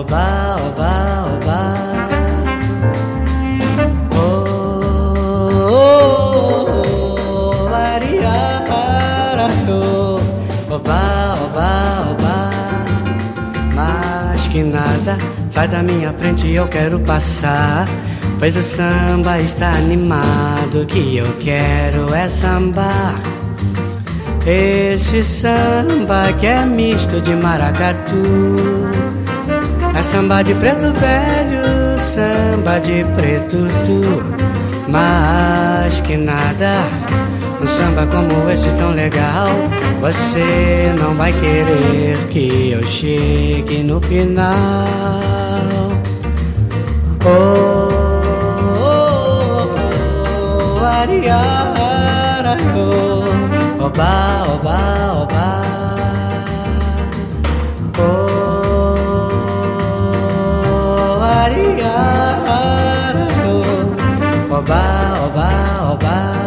oba, oba, oba. Oba, oba, oba. Mas que nada, sai da minha frente, eu quero passar. Pois o samba está animado, que eu quero é sambar. Esse samba que é misto de maracatu, é samba de preto velho, samba de preto tu. Mas que nada, um samba como esse tão legal, você não vai querer que eu chegue no final. Oh, oh, oh, ariara, oh, oba, oba, oba. Oh, ariara, oh, oba, oba, oba.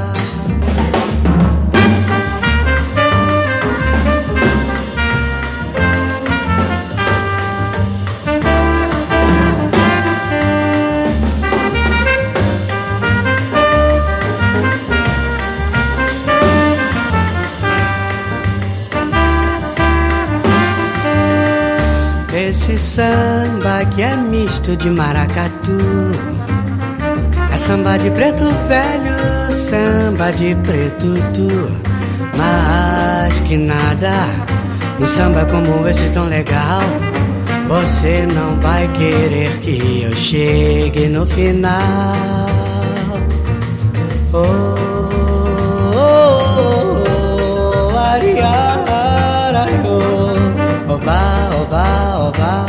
Esse samba que é misto de maracatu, é samba de preto velho, samba de preto tu. Mas que nada, um samba como esse tão legal, você não vai querer que eu chegue no final. Oh, oh, oh, ariara, oh, oba, oba, oba.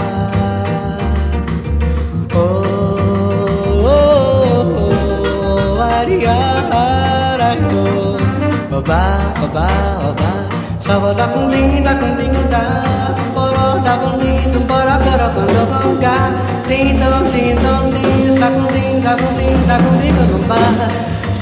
Oh, oh, oh, ariara, oh, oba, oba, oba. Só da cundim, da poró da bundim, bora, bora, quando vonga. Tim, dom, sa cundim, da cundim, da cundim, da cumba.